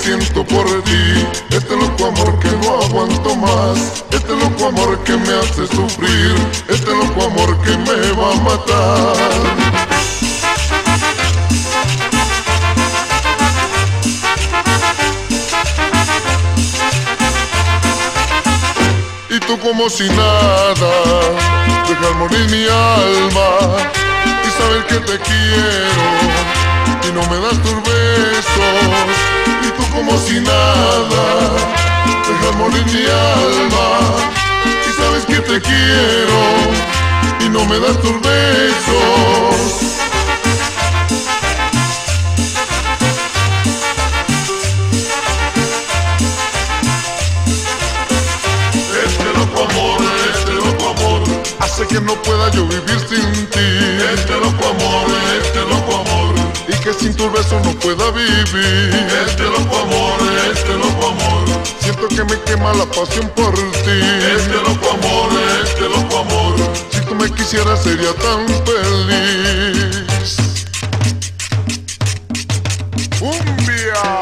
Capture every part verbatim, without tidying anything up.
siento por ti, este loco amor que no aguanto más, este loco amor que me hace sufrir, este loco amor que me va a matar. Y tú como si nada, dejar morir mi alma y saber que te quiero y no me das tus besos. Y tú como si nada, dejar morir mi alma y sabes que te quiero y no me das tus besos. Hace que no pueda yo vivir sin ti. Este loco amor, este loco amor, y que sin tus besos no pueda vivir. Este loco amor, este loco amor, siento que me quema la pasión por ti. Este loco amor, este loco amor, si tú me quisieras sería tan feliz. ¡Cumbia!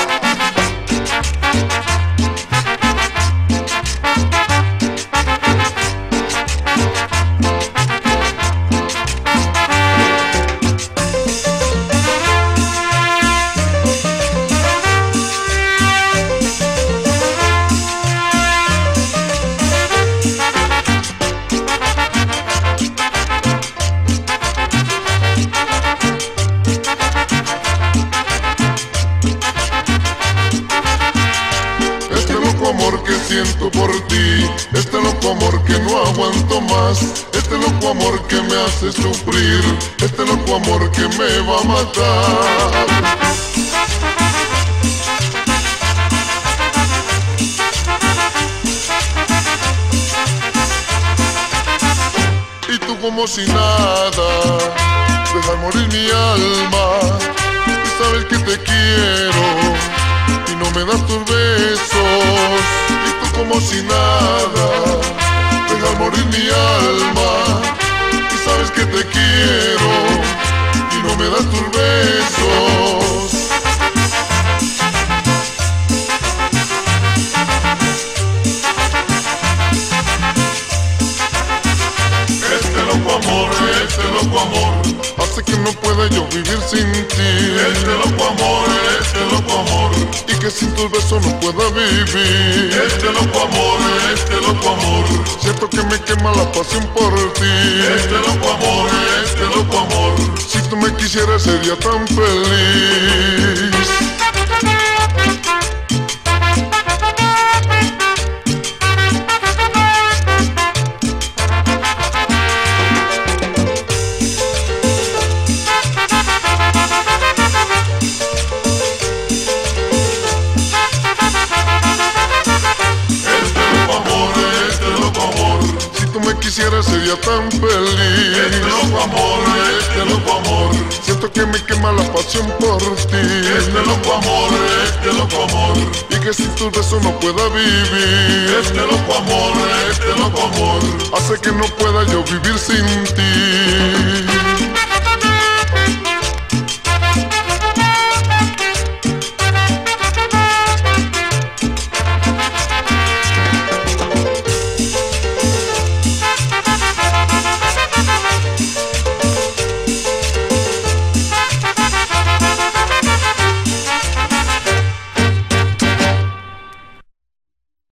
Amor que siento por ti, este loco amor que no aguanto más, este loco amor que me hace sufrir, este loco amor que me va a matar. Y tú como si nada, dejar morir mi alma y sabes que te quiero y no me das tus besos. Y tú como si nada, dejar morir mi alma y sabes que te quiero y no me das tus besos. este loco amor, este loco amor, hace que no pueda yo vivir sin ti. Este loco amor, este loco amor, y que sin tus besos no pueda vivir. Este loco amor, este loco amor, siento que me quema la pasión por ti. Este loco amor, este loco amor, si tú me quisieras sería tan feliz. Quisiera sería tan feliz. Este loco amor, este loco amor, siento que me quema la pasión por ti. Este loco amor, este loco amor, y que sin tus besos no pueda vivir. Este loco amor, este loco amor, hace que no pueda yo vivir sin ti.